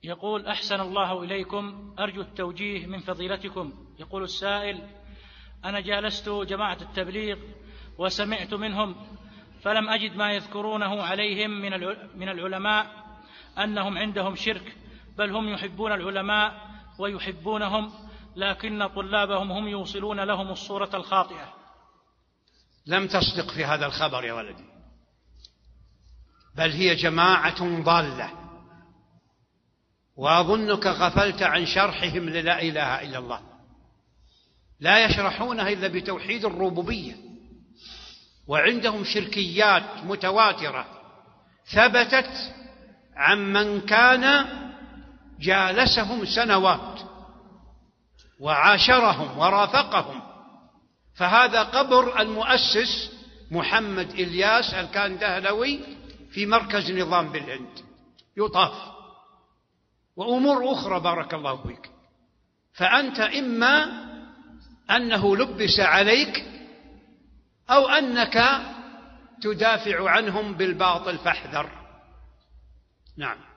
يقول: أحسن الله إليكم، أرجو التوجيه من فضيلتكم. يقول السائل: أنا جالست جماعة التبليغ وسمعت منهم فلم أجد ما يذكرونه عليهم من العلماء أنهم عندهم شرك، بل هم يحبون العلماء ويحبونهم، لكن طلابهم هم يوصلون لهم الصورة الخاطئة. لم تصدق في هذا الخبر يا ولدي، بل هي جماعة ضالة، وأظنك غفلت عن شرحهم للا إله إلا الله. لا يشرحونها إلا بتوحيد الربوبية، وعندهم شركيات متواترة ثبتت عمن كان جالسهم سنوات وعاشرهم ورافقهم. فهذا قبر المؤسس محمد إلياس الكندهلوي في مركز نظام بالهند يطاف، وأمور أخرى بارك الله فيك. فأنت إما أنه لبس عليك أو أنك تدافع عنهم بالباطل، فاحذر. نعم.